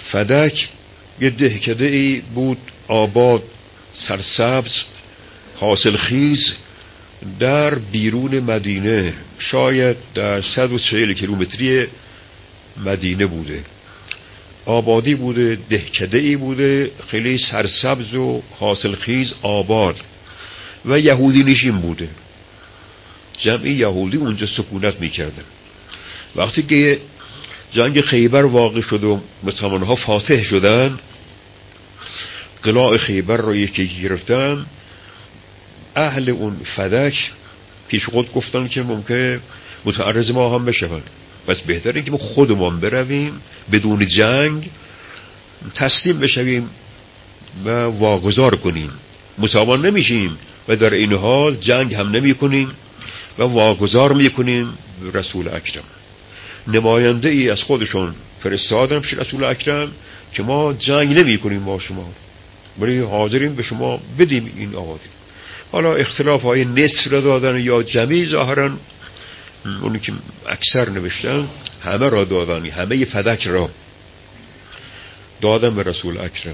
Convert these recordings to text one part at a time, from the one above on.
فدک یه دهکده ای بود، آباد، سرسبز، حاصل خیز، در بیرون مدینه، شاید در 140 کیلومتری مدینه بوده. آبادی بوده، دهکده ای بوده، خیلی سرسبز و حاصل خیز، آباد و یهودی نشین بوده. جمعی یهودی اونجا سکونت میکردن. وقتی که جنگ خیبر واقع شد و مسلمان‌ها فاتح شدن، قلاع خیبر را یکی گرفتن، اهل اون فدک پیش خود گفتن که ممکن متعرض ما هم بشون، پس بهتره که ما خودمان برویم بدون جنگ تسلیم بشویم و واگذار کنیم. مسلمان نمیشیم و در این حال جنگ هم نمی کنیم و واگذار میکنیم رسول اکرم. نماینده ای از خودشون فرستادن پیش رسول اکرم که ما جنگ نمی کنیم با شما، ولی حاضریم به شما بدیم این آوازی. حالا اختلاف های نصف را دادن یا جمعی، ظاهرا اونی که اکثر نوشتن همه را دادن، همه فدک را دادن به رسول اکرم.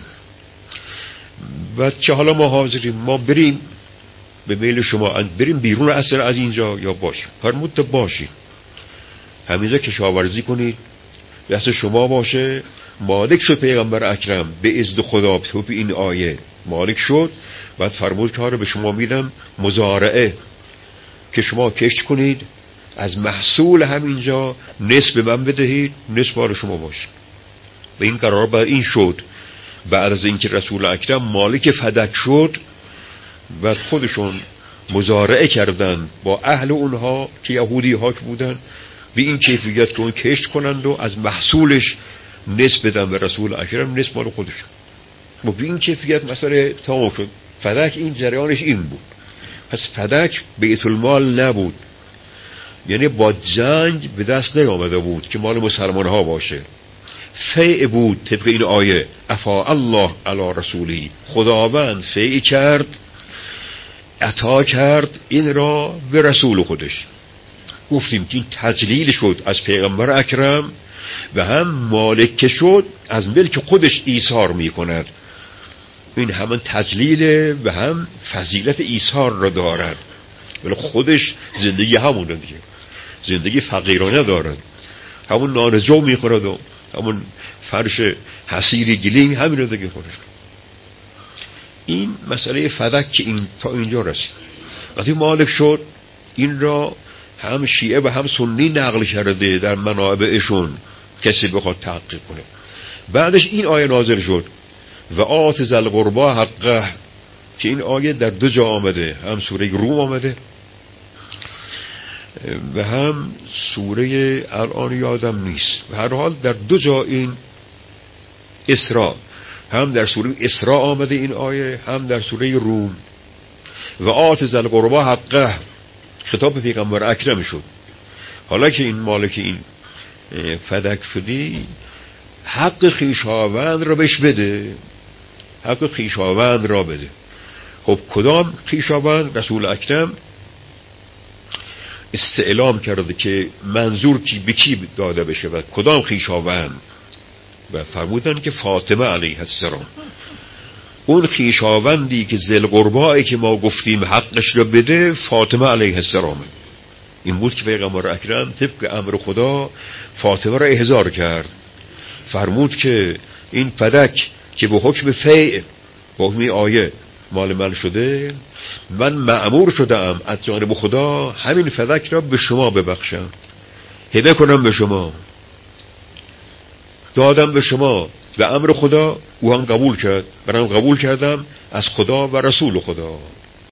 و چه حالا ما حاضریم، ما بریم به میل شما، بریم بیرون اصل از اینجا یا باشیم. فرمود تا باشیم، همینجا کشاورزی کنید، دست شما باشه. مالک شد پیغمبر اکرم به اذن خدا، به این آیه مالک شد. بعد فرمود کار به شما میدم مزارعه، که شما کشت کنید، از محصول همینجا نصف به من بدهید، نصف مال شما باشه. و این قرار بر این شد. بعد از اینکه رسول اکرم مالک فدک شد و خودشون مزارعه کردن با اهل اونها که یهودی ها بودن، به این کیفیت که اون کشت کنند و از محصولش نصف بدن به رسول اکرم، نصف مال خودشون. و به این کیفیت مسئله تمام شد. فدک این جریانش این بود. پس فدک بیت المال نبود، یعنی با جنگ به دست نیامده بود که مال مسلمان ها باشه. فیع بود طبق این آیه، افا الله علی رسولی، خداوند فیع کرد، عطا کرد این را به رسول خودش. گفتیم که این تجلیل شد از پیغمبر اکرم و هم مالک شد از ملک خودش ایثار می کند. این همان تجلیل و هم فضیلت ایثار را دارد، ولی خودش زندگی همون را دیگه، زندگی فقیرانه دارد، همون نانجو می خورد و همون فرش حسیر گلینگ همین را دیگه خورد. این مسئله فدک که این تا اینجا رسید. وقتی مالک شد، این را هم شیعه و هم سنی نقل کرده در منابعشون، کسی بخواد تحقیق کنه. بعدش این آیه نازل شد و آت ذی القربی حقه، که این آیه در دو جا آمده، هم سوره روم آمده و هم سوره الان یادم نیست، به هر حال در دو جا این اسراء، هم در سوره اسراء آمده این آیه، هم در سوره روم. و آت ذی القربی حقه خطاب پیغمبر اکرم شد. حالا که این مالک این فدک شدی، حق خویشاوند را بهش بده، حق خویشاوند را بده. خب کدام خویشاوند؟ رسول اکرم استعلام کرده که منظور کی به کی داده بشه و کدام خویشاوند، و فرمودن که فاطمه علیه السلام. اون خویشاوندی که ذی القربی که ما گفتیم حقش را بده، فاطمه علیه السلام. این بود که پیغمبر اکرم طبق امر خدا فاطمه را احضار کرد. فرمود که این فدک که به حکم فیع با حکم آیه مال من شده، من مأمور شدم از جانب خدا همین فدک را به شما ببخشم، هبه کنم به شما، دادم به شما به امر خدا. او هم قبول کرد، منم قبول کردم از خدا و رسول خدا.